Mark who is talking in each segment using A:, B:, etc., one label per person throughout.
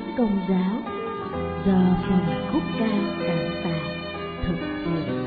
A: tức Công giáo do phòng khúc ca Cảm Tạ thực hiện.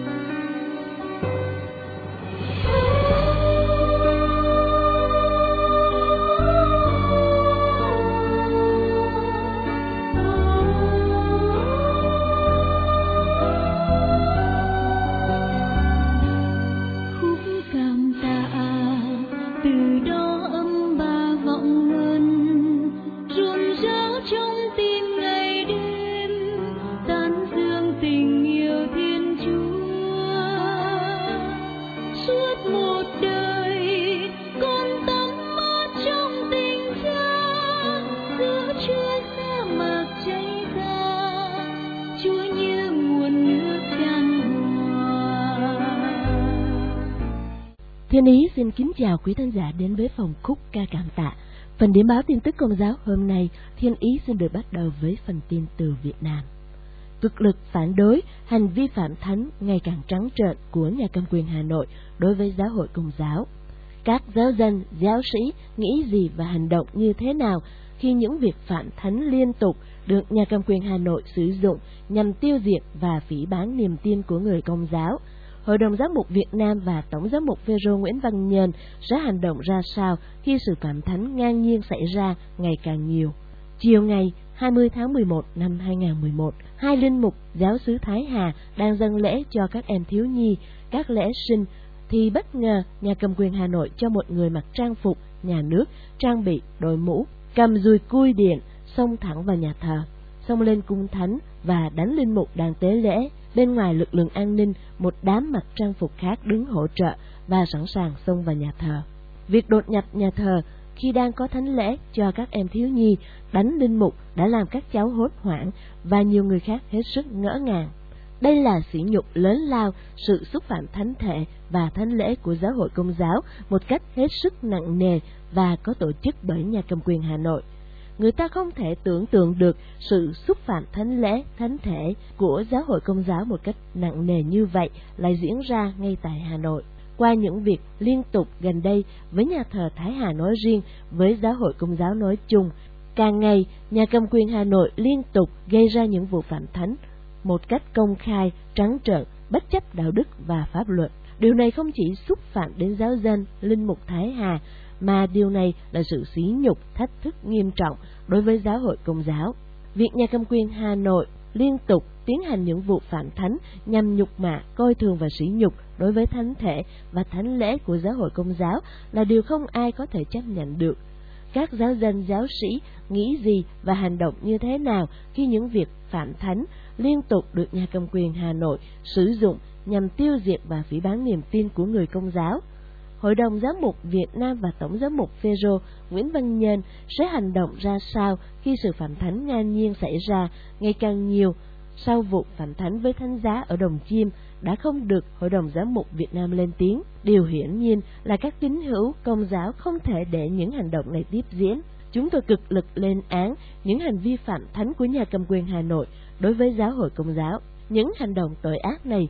A: Thiên Ý xin kính chào quý thính giả đến với phòng khúc ca Cảm Tạ. Phần điểm báo tin tức Công giáo hôm nay, Thiên Ý xin được bắt đầu với phần tin từ Việt Nam. Cực lực phản đối hành vi phạm thánh ngày càng trắng trợn của nhà cầm quyền Hà Nội đối với giáo hội Công giáo. Các giáo dân, giáo sĩ nghĩ gì và hành động như thế nào khi những việc phạm thánh liên tục được nhà cầm quyền Hà Nội sử dụng nhằm tiêu diệt và phỉ báng niềm tin của người Công giáo? Hội đồng Giám mục Việt Nam và Tổng Giám mục Phêrô Nguyễn Văn Nhơn sẽ hành động ra sao khi sự phạm thánh ngang nhiên xảy ra ngày càng nhiều? Chiều ngày 20 tháng 11 năm 2011, hai linh mục giáo xứ Thái Hà đang dâng lễ cho các em thiếu nhi, các lễ sinh, thì bất ngờ nhà cầm quyền Hà Nội cho một người mặc trang phục nhà nước, trang bị đội mũ, cầm dùi cui điện, xông thẳng vào nhà thờ, xông lên cung thánh và đánh linh mục đang tế lễ. Bên ngoài lực lượng an ninh, một đám mặc trang phục khác đứng hỗ trợ và sẵn sàng xông vào nhà thờ. Việc đột nhập nhà thờ khi đang có thánh lễ cho các em thiếu nhi, đánh linh mục đã làm các cháu hốt hoảng và nhiều người khác hết sức ngỡ ngàng. Đây là sỉ nhục lớn lao sự xúc phạm thánh thể và thánh lễ của giáo hội Công giáo một cách hết sức nặng nề và có tổ chức bởi nhà cầm quyền Hà Nội. Người ta không thể tưởng tượng được sự xúc phạm thánh lễ, thánh thể của giáo hội Công giáo một cách nặng nề như vậy lại diễn ra ngay tại Hà Nội. Qua những việc liên tục gần đây với nhà thờ Thái Hà nói riêng, với giáo hội Công giáo nói chung, càng ngày nhà cầm quyền Hà Nội liên tục gây ra những vụ phạm thánh một cách công khai, trắng trợn, bất chấp đạo đức và pháp luật. Điều này không chỉ xúc phạm đến giáo dân, linh mục Thái Hà, mà điều này là sự sỉ nhục, thách thức nghiêm trọng đối với giáo hội Công giáo. Việc nhà cầm quyền Hà Nội liên tục tiến hành những vụ phạm thánh nhằm nhục mạ, coi thường và sỉ nhục đối với thánh thể và thánh lễ của giáo hội Công giáo là điều không ai có thể chấp nhận được. Các giáo dân, giáo sĩ nghĩ gì và hành động như thế nào khi những việc phạm thánh liên tục được nhà cầm quyền Hà Nội sử dụng nhằm tiêu diệt và phỉ báng niềm tin của người Công giáo? Hội đồng Giám mục Việt Nam và Tổng Giám mục Phêrô Nguyễn Văn Nhơn sẽ hành động ra sao khi sự phạm thánh ngang nhiên xảy ra ngày càng nhiều? Sau vụ phạm thánh với thánh giá ở Đồng Chiêm đã không được Hội đồng Giám mục Việt Nam lên tiếng. Điều hiển nhiên là các tín hữu Công giáo không thể để những hành động này tiếp diễn. Chúng tôi cực lực lên án những hành vi phạm thánh của nhà cầm quyền Hà Nội đối với giáo hội Công giáo. Những hành động tội ác này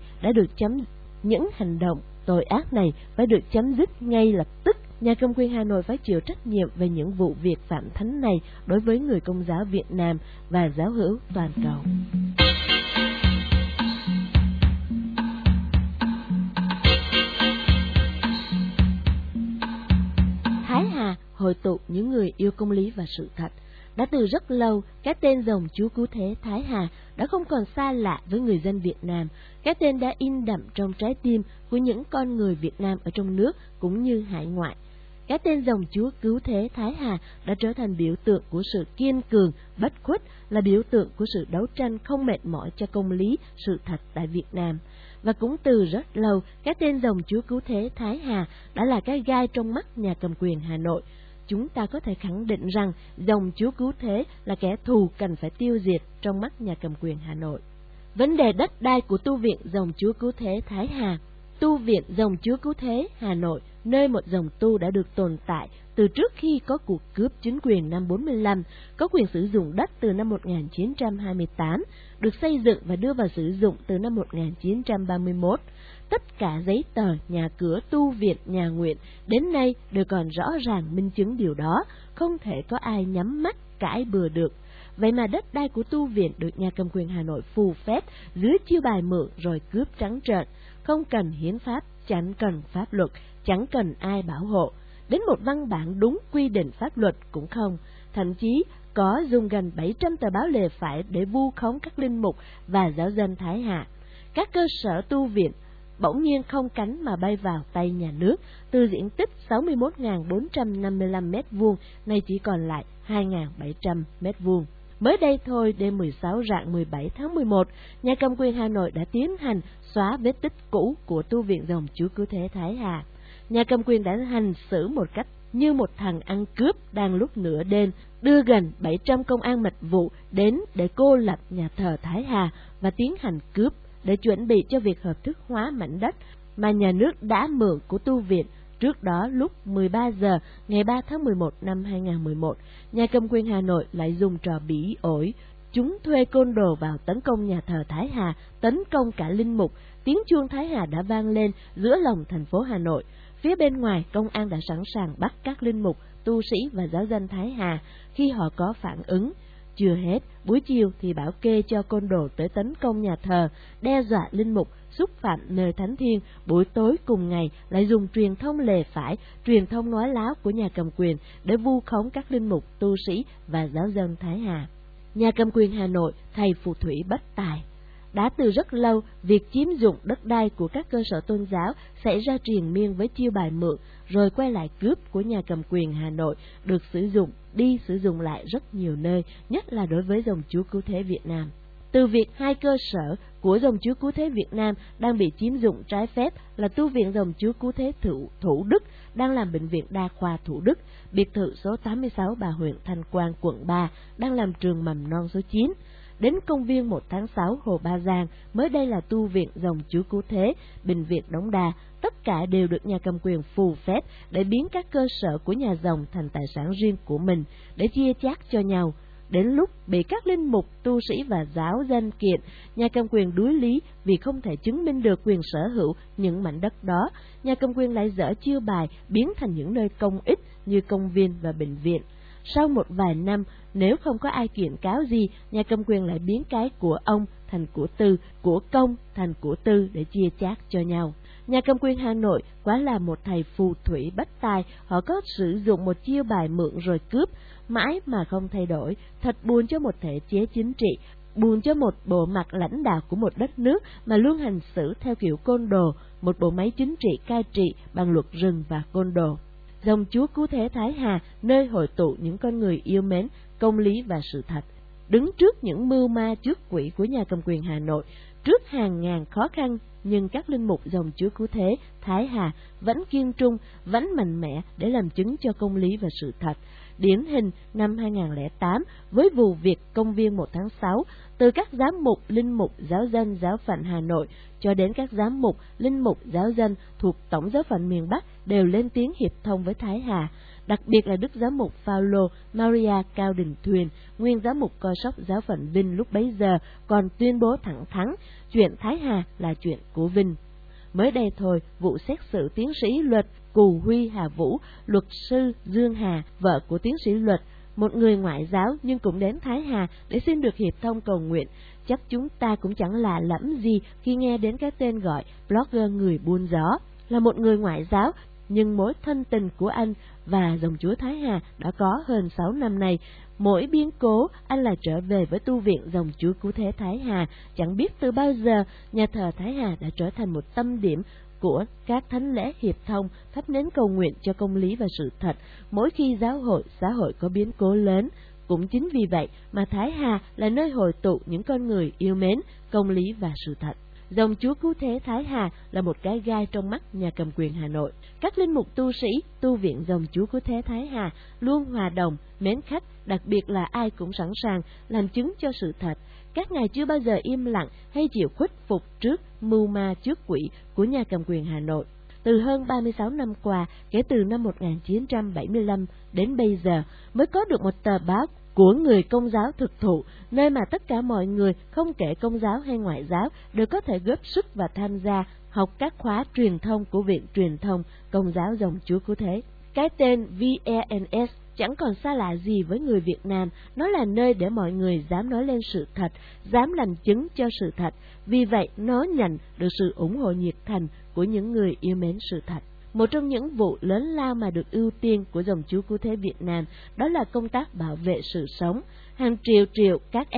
A: phải được chấm dứt ngay lập tức. Nhà cầm quyền Hà Nội phải chịu trách nhiệm về những vụ việc phạm thánh này đối với người Công giáo Việt Nam và giáo hữu toàn cầu. Thái Hà hội tụ những người yêu công lý và sự thật. Đã từ rất lâu, cái tên dòng Chúa Cứu Thế Thái Hà đã không còn xa lạ với người dân Việt Nam. Cái tên đã in đậm trong trái tim của những con người Việt Nam ở trong nước cũng như hải ngoại. Cái tên dòng Chúa Cứu Thế Thái Hà đã trở thành biểu tượng của sự kiên cường, bất khuất, là biểu tượng của sự đấu tranh không mệt mỏi cho công lý, sự thật tại Việt Nam. Và cũng từ rất lâu, cái tên dòng Chúa Cứu Thế Thái Hà đã là cái gai trong mắt nhà cầm quyền Hà Nội. Chúng ta có thể khẳng định rằng dòng Chúa Cứu Thế là kẻ thù cần phải tiêu diệt trong mắt nhà cầm quyền Hà Nội. Vấn đề đất đai của tu viện dòng Chúa Cứu Thế Thái Hà. Tu viện dòng Chúa Cứu Thế Hà Nội, nơi một dòng tu đã được tồn tại từ trước khi có cuộc cướp chính quyền năm 45, có quyền sử dụng đất từ năm 1928, được xây dựng và đưa vào sử dụng từ năm 1931. Tất cả giấy tờ, nhà cửa, tu viện, nhà nguyện đến nay đều còn rõ ràng minh chứng điều đó, không thể có ai nhắm mắt cãi bừa được. vậy mà đất đai của tu viện được nhà cầm quyền Hà Nội phù phép dưới chiêu bài mượn rồi cướp trắng trợn, không cần hiến pháp, chẳng cần pháp luật, chẳng cần ai bảo hộ, đến một văn bản đúng quy định pháp luật cũng không, thậm chí có dùng gần 700 tờ báo lề phải để vu khống các linh mục và giáo dân Thái Hà. Các cơ sở tu viện bỗng nhiên không cánh mà bay vào tay nhà nước, từ diện tích 61.455 m2 nay chỉ còn lại 2.700 m2. Mới đây thôi, đêm 16 rạng 17 tháng 11, nhà cầm quyền Hà Nội đã tiến hành xóa vết tích cũ của tu viện dòng Chúa Cứu Thế Thái Hà. Nhà cầm quyền đã hành xử một cách như một thằng ăn cướp đang lúc nửa đêm đưa gần 700 công an mật vụ đến để cô lập nhà thờ Thái Hà và tiến hành cướp để chuẩn bị cho việc hợp thức hóa mảnh đất mà nhà nước đã mượn của tu viện. Trước đó lúc 13 giờ ngày 3 tháng 11 năm 2011, nhà cầm quyền Hà Nội lại dùng trò bỉ ổi. Chúng thuê côn đồ vào tấn công nhà thờ Thái Hà, tấn công cả linh mục. Tiếng chuông Thái Hà đã vang lên giữa lòng thành phố Hà Nội. Phía bên ngoài, công an đã sẵn sàng bắt các linh mục, tu sĩ và giáo dân Thái Hà khi họ có phản ứng. Chưa hết, buổi chiều thì bảo kê cho côn đồ tới tấn công nhà thờ, đe dọa linh mục, xúc phạm nơi thánh thiêng. Buổi tối cùng ngày lại dùng truyền thông lề phải, truyền thông nói láo của nhà cầm quyền để vu khống các linh mục, tu sĩ và giáo dân Thái Hà. Nhà cầm quyền Hà Nội, thầy phù thủy bất tài. Đã từ rất lâu, việc chiếm dụng đất đai của các cơ sở tôn giáo xảy ra triền miên với chiêu bài mượn rồi quay lại cướp của nhà cầm quyền Hà Nội được sử dụng đi sử dụng lại rất nhiều nơi, nhất là đối với dòng Chúa Cứu Thế Việt Nam. Từ việc hai cơ sở của dòng Chúa Cứu Thế Việt Nam đang bị chiếm dụng trái phép là tu viện dòng Chúa Cứu Thế Thủ Đức đang làm bệnh viện đa khoa Thủ Đức, biệt thự số 86 Bà Huyện Thanh Quan, quận 3 đang làm trường mầm non số 9, đến công viên 1 tháng 6 Hồ Ba Giang, mới đây là tu viện dòng Chúa Cứu Thế, bệnh viện Đống Đa, tất cả đều được nhà cầm quyền phù phép để biến các cơ sở của nhà dòng thành tài sản riêng của mình, để chia chác cho nhau. Đến lúc bị các linh mục, tu sĩ và giáo dân kiện, nhà cầm quyền đuối lý vì không thể chứng minh được quyền sở hữu những mảnh đất đó, nhà cầm quyền lại dở chiêu bài biến thành những nơi công ích như công viên và bệnh viện. Sau một vài năm, nếu không có ai kiện cáo gì, nhà cầm quyền lại biến cái của ông thành của tư, của công thành của tư để chia chác cho nhau. Nhà cầm quyền Hà Nội quá là một thầy phù thủy bất tài, họ có sử dụng một chiêu bài mượn rồi cướp, mãi mà không thay đổi, thật buồn cho một thể chế chính trị, buồn cho một bộ mặt lãnh đạo của một đất nước mà luôn hành xử theo kiểu côn đồ, một bộ máy chính trị cai trị bằng luật rừng và côn đồ. Dòng Chúa Cứu Thế Thái Hà, nơi hội tụ những con người yêu mến, công lý và sự thật, đứng trước những mưu ma trước quỷ của nhà cầm quyền Hà Nội, trước hàng ngàn khó khăn, nhưng các linh mục dòng Chúa Cứu Thế Thái Hà vẫn kiên trung, vẫn mạnh mẽ để làm chứng cho công lý và sự thật. Điển hình năm 2008 với vụ việc công viên 1 tháng 6, từ các giám mục, linh mục, giáo dân, giáo phận Hà Nội cho đến các giám mục, linh mục, giáo dân thuộc tổng giáo phận miền Bắc đều lên tiếng hiệp thông với Thái Hà. Đặc biệt là Đức Giám mục Phaolô Maria Cao Đình Thuyền, nguyên giám mục coi sóc giáo phận Vinh lúc bấy giờ, còn tuyên bố thẳng thắn chuyện Thái Hà là chuyện của Vinh. Mới đây thôi, vụ xét xử tiến sĩ luật Cù Huy Hà Vũ, luật sư Dương Hà, vợ của tiến sĩ luật, một người ngoại giáo nhưng cũng đến Thái Hà để xin được hiệp thông cầu nguyện. Chắc chúng ta cũng chẳng lạ lẫm gì khi nghe đến cái tên gọi blogger người buôn gió. Là một người ngoại giáo, nhưng mối thân tình của anh và dòng Chúa Thái Hà đã có hơn 6 năm nay. Mỗi biến cố, anh lại trở về với tu viện dòng Chúa Cứu Thế Thái Hà. Chẳng biết từ bao giờ, nhà thờ Thái Hà đã trở thành một tâm điểm của các thánh lễ hiệp thông, thắp nến cầu nguyện cho công lý và sự thật mỗi khi giáo hội, xã hội có biến cố lớn. Cũng chính vì vậy mà Thái Hà là nơi hội tụ những con người yêu mến, công lý và sự thật. Dòng Chúa Cứu Thế Thái Hà là một cái gai trong mắt nhà cầm quyền Hà Nội. Các linh mục tu sĩ, tu viện dòng Chúa Cứu Thế Thái Hà luôn hòa đồng, mến khách, đặc biệt là ai cũng sẵn sàng làm chứng cho sự thật. Các ngài chưa bao giờ im lặng hay chịu khuất phục trước mưu ma trước quỷ của nhà cầm quyền Hà Nội. Từ hơn 36 năm qua, kể từ năm 1975 đến bây giờ, mới có được một tờ báo của người Công giáo thực thụ, nơi mà tất cả mọi người, không kể Công giáo hay Ngoại giáo, đều có thể góp sức và tham gia học các khóa truyền thông của Viện Truyền thông Công giáo dòng Chúa Cứu Thế. Cái tên VENS chẳng còn xa lạ gì với người Việt Nam. Nó là nơi để mọi người dám nói lên sự thật, dám làm chứng cho sự thật. Vì vậy, nó nhận được sự ủng hộ nhiệt thành của những người yêu mến sự thật. Một trong những vụ lớn lao mà được ưu tiên của dòng Chúa Cứu Thế Việt Nam đó là công tác bảo vệ sự sống. Hàng triệu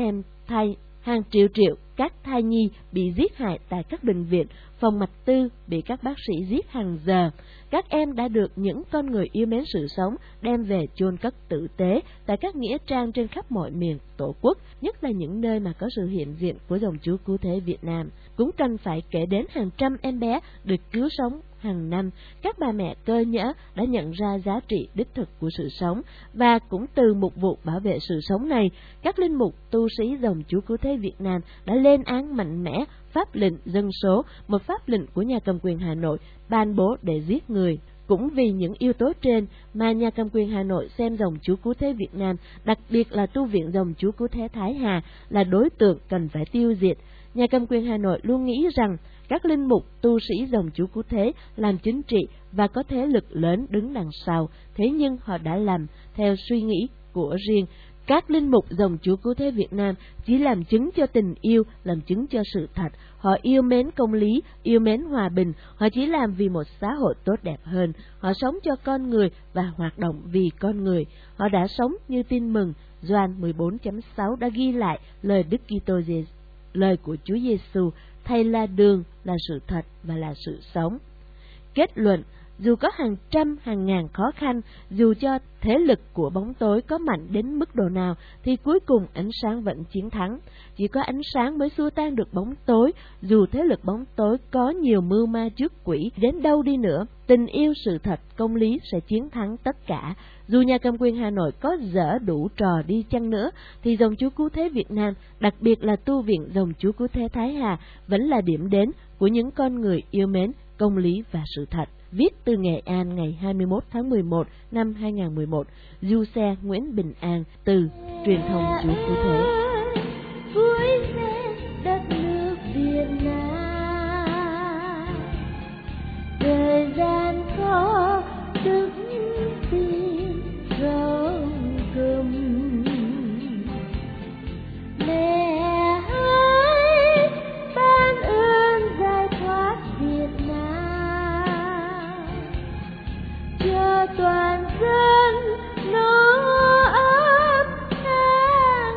A: các thai nhi bị giết hại tại các bệnh viện, phòng mạch tư bị các bác sĩ giết hàng giờ. Các em đã được những con người yêu mến sự sống đem về chôn cất tử tế tại các nghĩa trang trên khắp mọi miền Tổ quốc, nhất là những nơi mà có sự hiện diện của dòng Chúa Cứu Thế Việt Nam. Cũng cần phải kể đến hàng trăm em bé được cứu sống hàng năm. Các bà mẹ cơ nhỡ đã nhận ra giá trị đích thực của sự sống, và cũng từ một vụ bảo vệ sự sống này, các linh mục tu sĩ dòng Chúa Cứu Thế Việt Nam đã lên án mạnh mẽ pháp lệnh dân số, một pháp lệnh của nhà cầm quyền Hà Nội ban bố để giết người. Cũng vì những yếu tố trên mà nhà cầm quyền Hà Nội xem dòng Chúa Cứu Thế Việt Nam, đặc biệt là tu viện dòng Chúa Cứu Thế Thái Hà, là đối tượng cần phải tiêu diệt. Nhà cầm quyền Hà Nội luôn nghĩ rằng các linh mục tu sĩ dòng Chúa Cứu Thế làm chính trị và có thế lực lớn đứng đằng sau, thế nhưng họ đã làm theo suy nghĩ của riêng. Các linh mục dòng Chúa Cứu Thế Việt Nam chỉ làm chứng cho tình yêu, làm chứng cho sự thật. Họ yêu mến công lý, yêu mến hòa bình. Họ chỉ làm vì một xã hội tốt đẹp hơn. Họ sống cho con người và hoạt động vì con người. Họ đã sống như tin mừng. Gioan 14.6 đã ghi lại lời Đức Kitô Giêsu, lời của Chúa Giêsu: Thầy là đường, là sự thật và là sự sống. Kết luận, dù có hàng trăm, hàng ngàn khó khăn, dù cho thế lực của bóng tối có mạnh đến mức độ nào, thì cuối cùng ánh sáng vẫn chiến thắng. Chỉ có ánh sáng mới xua tan được bóng tối, dù thế lực bóng tối có nhiều mưu ma trước quỷ đến đâu đi nữa. Tình yêu, sự thật, công lý sẽ chiến thắng tất cả. Dù nhà cầm quyền Hà Nội có dở đủ trò đi chăng nữa, thì dòng Chúa Cứu Thế Việt Nam, đặc biệt là tu viện dòng Chúa Cứu Thế Thái Hà, vẫn là điểm đến của những con người yêu mến công lý và sự thật. Viết từ Nghệ An ngày 21 tháng 11 năm 2011, Du Xe Nguyễn Bình An, từ Truyền thông Chúa Cứu Thế.
B: Vui lên đất nước Việt Nam, thời gian khó đức tin rộng cùm. Mẹ hãy ban ơn giải thoát Việt Nam cho toàn dân nó ấm tháng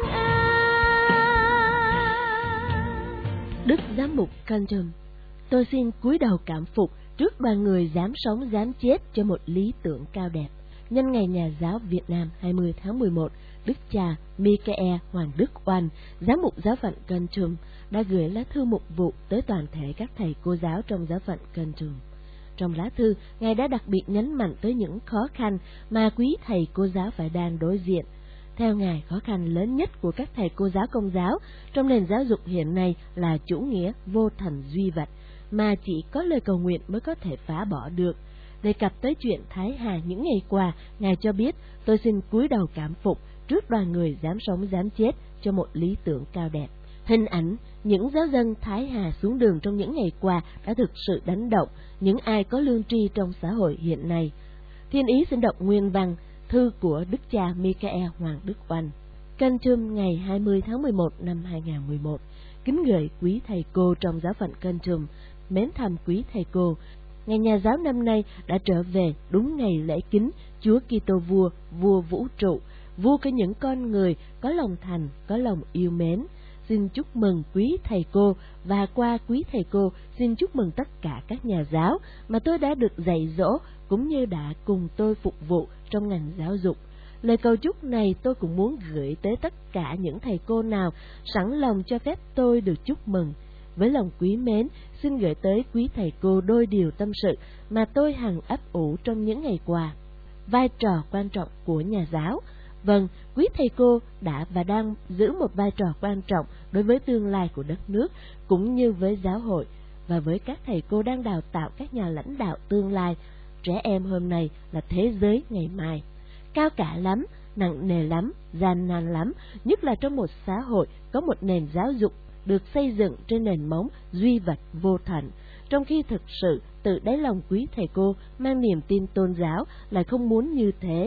B: an.
A: Đức Giám mục Canton: tôi xin cúi đầu cảm phục trước đoàn người dám sống dám chết cho một lý tưởng cao đẹp. Nhân ngày Nhà giáo Việt Nam 20 tháng 11, Đức cha Michael Hoàng Đức Oanh, Giám mục giáo phận Canton, đã gửi lá thư mục vụ tới toàn thể các thầy cô giáo trong giáo phận Canton. Trong lá thư, Ngài đã đặc biệt nhấn mạnh tới những khó khăn mà quý thầy cô giáo phải đang đối diện. Theo Ngài, khó khăn lớn nhất của các thầy cô giáo Công giáo trong nền giáo dục hiện nay là chủ nghĩa vô thần duy vật, mà chỉ có lời cầu nguyện mới có thể phá bỏ được. Đề cập tới chuyện Thái Hà những ngày qua, Ngài cho biết: tôi xin cúi đầu cảm phục trước đoàn người dám sống dám chết cho một lý tưởng cao đẹp. Hình ảnh những giáo dân Thái Hà xuống đường trong những ngày qua đã thực sự đánh động những ai có lương tri trong xã hội hiện nay. Thiên ý xin đọc nguyên văn thư của Đức cha Michael Hoàng Đức Oanh. Canton ngày 20 tháng 11 năm 2011. Kính gửi quý thầy cô trong giáo phận Canton, mến thăm quý thầy cô. Ngày Nhà giáo năm nay đã trở về đúng ngày lễ kính Chúa Kitô Vua, Vua vũ trụ, vua của những con người có lòng thành, có lòng yêu mến. Xin chúc mừng quý thầy cô, và qua quý thầy cô xin chúc mừng tất cả các nhà giáo mà tôi đã được dạy dỗ cũng như đã cùng tôi phục vụ trong ngành giáo dục. Lời cầu chúc này tôi cũng muốn gửi tới tất cả những thầy cô nào sẵn lòng cho phép tôi được chúc mừng. Với lòng quý mến, xin gửi tới quý thầy cô đôi điều tâm sự mà tôi hằng ấp ủ trong những ngày qua. Vai trò quan trọng của nhà giáo. Vâng, quý thầy cô đã và đang giữ một vai trò quan trọng đối với tương lai của đất nước, cũng như với giáo hội, và với các thầy cô đang đào tạo các nhà lãnh đạo tương lai. Trẻ em hôm nay là thế giới ngày mai. Cao cả lắm, nặng nề lắm, gian nan lắm, nhất là trong một xã hội có một nền giáo dục được xây dựng trên nền móng duy vật vô thần, trong khi thực sự từ đáy lòng quý thầy cô mang niềm tin tôn giáo lại không muốn như thế.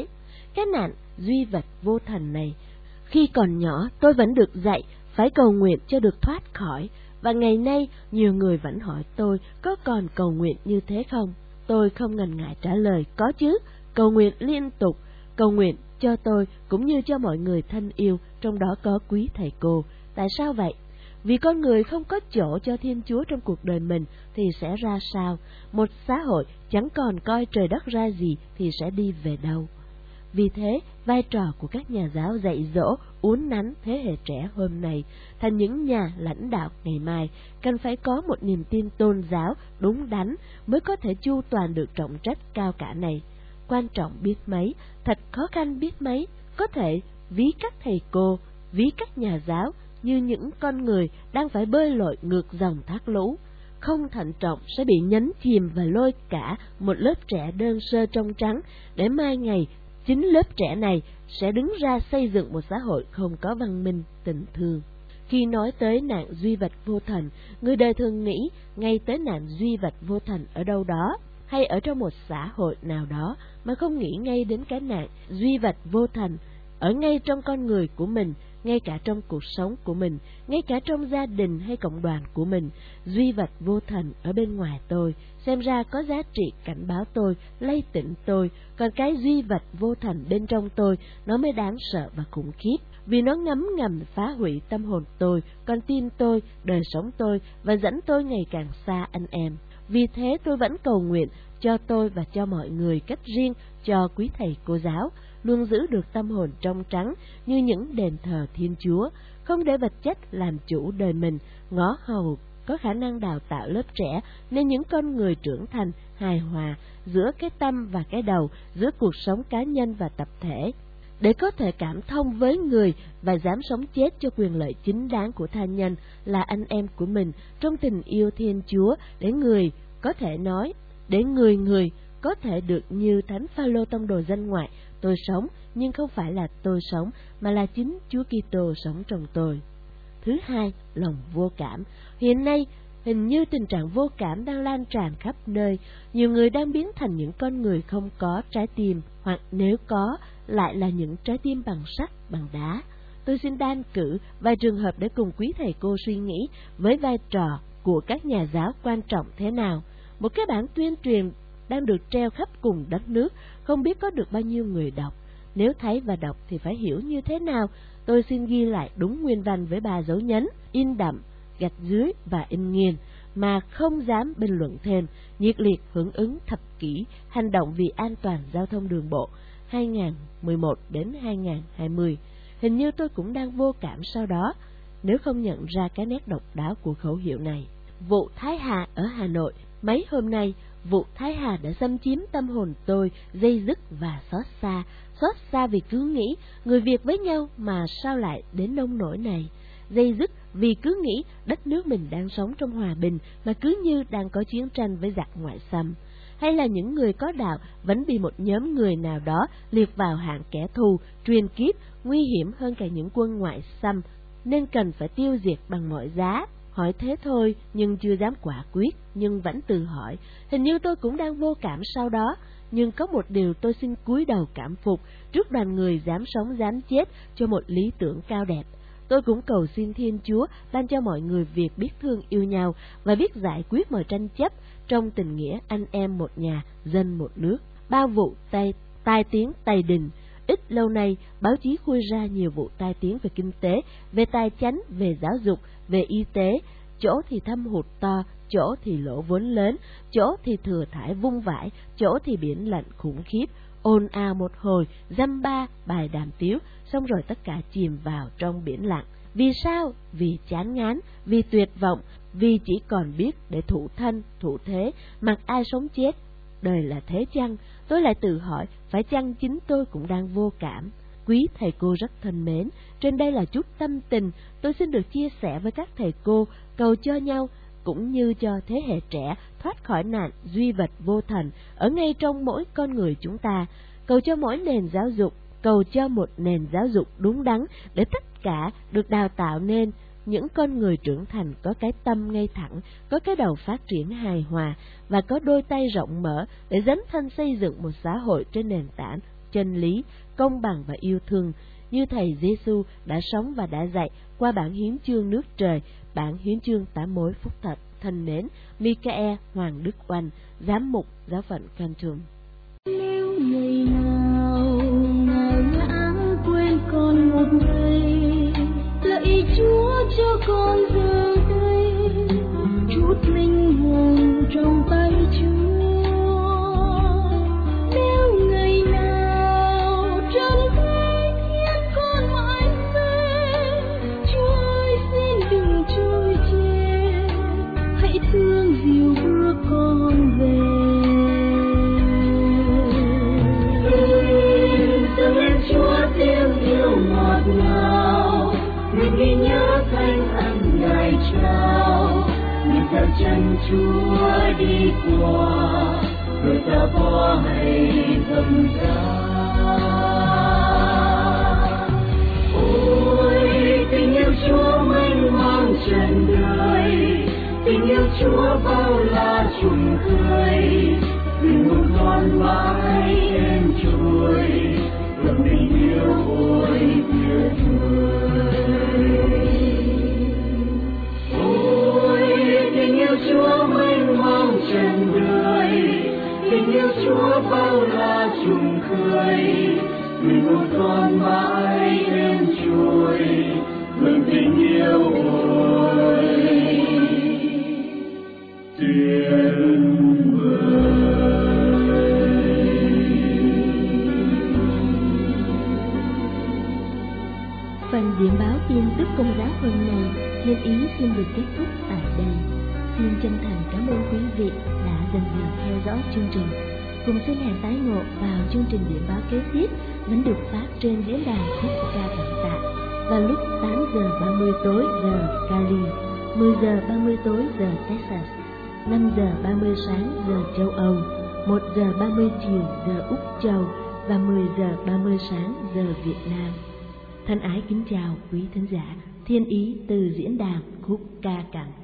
A: cái nạn duy vật vô thần này. Khi còn nhỏ, tôi vẫn được dạy phải cầu nguyện cho được thoát khỏi, và ngày nay nhiều người vẫn hỏi tôi có còn cầu nguyện như thế không. Tôi không ngần ngại trả lời, có chứ, cầu nguyện liên tục, cầu nguyện cho tôi cũng như cho mọi người thân yêu, trong đó có quý thầy cô. Tại sao vậy? Vì con người không có chỗ cho Thiên Chúa trong cuộc đời mình thì sẽ ra sao? Một xã hội chẳng còn coi trời đất ra gì thì sẽ đi về đâu? Vì thế, vai trò của các nhà giáo dạy dỗ, uốn nắn thế hệ trẻ hôm nay thành những nhà lãnh đạo ngày mai cần phải có một niềm tin tôn giáo đúng đắn mới có thể chu toàn được trọng trách cao cả này. Quan trọng biết mấy, thật khó khăn biết mấy, có thể ví các thầy cô, ví các nhà giáo như những con người đang phải bơi lội ngược dòng thác lũ. Không thận trọng sẽ bị nhấn chìm và lôi cả một lớp trẻ đơn sơ trong trắng, để mai ngày chính lớp trẻ này sẽ đứng ra xây dựng một xã hội không có văn minh, tình thương. Khi nói tới nạn duy vật vô thần, người đời thường nghĩ ngay tới nạn duy vật vô thần ở đâu đó, hay ở trong một xã hội nào đó, mà không nghĩ ngay đến cái nạn duy vật vô thần ở ngay trong con người của mình, ngay cả trong cuộc sống của mình, ngay cả trong gia đình hay cộng đoàn của mình. Duy vật vô thần ở bên ngoài tôi xem ra có giá trị cảnh báo tôi, lay tỉnh tôi, còn cái duy vật vô thần bên trong tôi nó mới đáng sợ và khủng khiếp, vì nó ngấm ngầm phá hủy tâm hồn tôi, con tim tôi, đời sống tôi và dẫn tôi ngày càng xa anh em. Vì thế tôi vẫn cầu nguyện cho tôi và cho mọi người cách riêng, cho quý thầy cô giáo luôn giữ được tâm hồn trong trắng như những đền thờ Thiên Chúa, không để vật chất làm chủ đời mình, ngó hầu có khả năng đào tạo lớp trẻ nên những con người trưởng thành, hài hòa giữa cái tâm và cái đầu, giữa cuộc sống cá nhân và tập thể, để có thể cảm thông với người và dám sống chết cho quyền lợi chính đáng của tha nhân là anh em của mình trong tình yêu Thiên Chúa, để người có thể nói, để người có thể được như Thánh Phaolô tông đồ dân ngoại: tôi sống, nhưng không phải là tôi sống, mà là chính Chúa Kitô sống trong tôi. Thứ hai, lòng vô cảm. Hiện nay, hình như tình trạng vô cảm đang lan tràn khắp nơi. Nhiều người đang biến thành những con người không có trái tim, hoặc nếu có, lại là những trái tim bằng sắt, bằng đá. Tôi xin đan cử vài trường hợp để cùng quý thầy cô suy nghĩ với vai trò của các nhà giáo quan trọng thế nào. Một cái bản tuyên truyền đang được treo khắp cùng đất nước, không biết có được bao nhiêu người đọc. Nếu thấy và đọc thì phải hiểu như thế nào? Tôi xin ghi lại đúng nguyên văn với 3 dấu nhấn, in đậm, gạch dưới và in nghiền, mà không dám bình luận thêm. Nhiệt liệt hưởng ứng thập kỷ hành động vì an toàn giao thông đường bộ 2011 đến 2020. Hình như tôi cũng đang vô cảm sau đó, nếu không nhận ra cái nét độc đáo của khẩu hiệu này. Vụ Thái Hà ở Hà Nội. Mấy hôm nay, vụ Thái Hà đã xâm chiếm tâm hồn tôi, dây dứt và xót xa vì cứ nghĩ người Việt với nhau mà sao lại đến nông nỗi này. Dây dứt vì cứ nghĩ đất nước mình đang sống trong hòa bình mà cứ như đang có chiến tranh với giặc ngoại xâm. Hay là những người có đạo vẫn bị một nhóm người nào đó liệt vào hạng kẻ thù, truyền kiếp, nguy hiểm hơn cả những quân ngoại xâm, nên cần phải tiêu diệt bằng mọi giá. Hỏi thế thôi, nhưng chưa dám quả quyết, nhưng vẫn tự hỏi. Hình như tôi cũng đang vô cảm sau đó, nhưng có một điều tôi xin cúi đầu cảm phục trước đoàn người dám sống dám chết cho một lý tưởng cao đẹp. Tôi cũng cầu xin Thiên Chúa ban cho mọi người Việt biết thương yêu nhau và biết giải quyết mọi tranh chấp trong tình nghĩa anh em một nhà, dân một nước. Bao vụ tai tiếng Tây Đình. Ít lâu nay, báo chí khui ra nhiều vụ tai tiếng về kinh tế, về tài chánh, về giáo dục, về y tế. Chỗ thì thâm hụt to, chỗ thì lỗ vốn lớn, chỗ thì thừa thải vung vãi, chỗ thì biển lạnh khủng khiếp. Ồn ào một hồi, dăm ba bài đàm tiếu, xong rồi tất cả chìm vào trong biển lặng. Vì sao? Vì chán ngán, vì tuyệt vọng, vì chỉ còn biết để thủ thân, thủ thế, mặc ai sống chết. Đời là thế chăng? Tôi lại tự hỏi, phải chăng chính tôi cũng đang vô cảm? Quý thầy cô rất thân mến, trên đây là chút tâm tình tôi xin được chia sẻ với các thầy cô, cầu cho nhau cũng như cho thế hệ trẻ thoát khỏi nạn duy vật vô thần ở ngay trong mỗi con người chúng ta. Cầu cho mỗi nền giáo dục, cầu cho một nền giáo dục đúng đắn để tất cả được đào tạo nên những con người trưởng thành có cái tâm ngay thẳng, có cái đầu phát triển hài hòa và có đôi tay rộng mở để dấn thân xây dựng một xã hội trên nền tảng chân lý, công bằng và yêu thương, như Thầy Giêsu đã sống và đã dạy qua bản hiến chương nước trời, bản hiến chương 8 mối phúc thật thân mến, Michael Hoàng Đức Oanh, giám mục giáo phận Canton.
B: Nếu ngày nào ngài ngã quên con một ngày, lạy Chúa cho con giờ đây chút linh hồn trong tay Chúa. Nếu ngày nào trần thế khiến con mãi mê, Chúa ơi xin đừng trôi chê, hãy thương dìu bước con về. Dâng lên Chúa tiếng yêu ngọt ngào, nguyện ghi nhớ thánh ân Ngài trao, nguyện theo chân Chúa đi qua, rồi ta bỏ hay thầm giá. Ôi tình yêu Chúa mênh mang trần đời, tình yêu Chúa bao la trùng khơi, tình một con mãi êm trôi, lòng tình yêu ôi tuyệt vời. Ôi tình yêu Chúa mênh mang trần đời, tình yêu Chúa bao la trùng khơi, tình một con mãi êm trôi, lòng tình yêu ôi tuyệt vời.
A: Phần điểm báo tin tức Công giáo hôm nay, Thiên Ý xin được kết thúc tại đây. Xin chân thành cảm ơn quý vị đã dần dần theo dõi chương trình. Cùng xin hẹn tái ngộ vào chương trình điểm báo kế tiếp vẫn được phát trên diễn đàn Khúc Ca Cảm Tạ vào lúc 8 giờ 30 tối giờ Cali, 10 giờ 30 tối giờ Texas, 5 giờ 30 sáng giờ châu Âu, 1 giờ 30 chiều giờ Úc Châu và 10 giờ 30 sáng giờ Việt Nam. Thân ái kính chào quý thính giả, Thiên Ý từ diễn đàn Khúc Ca Cảm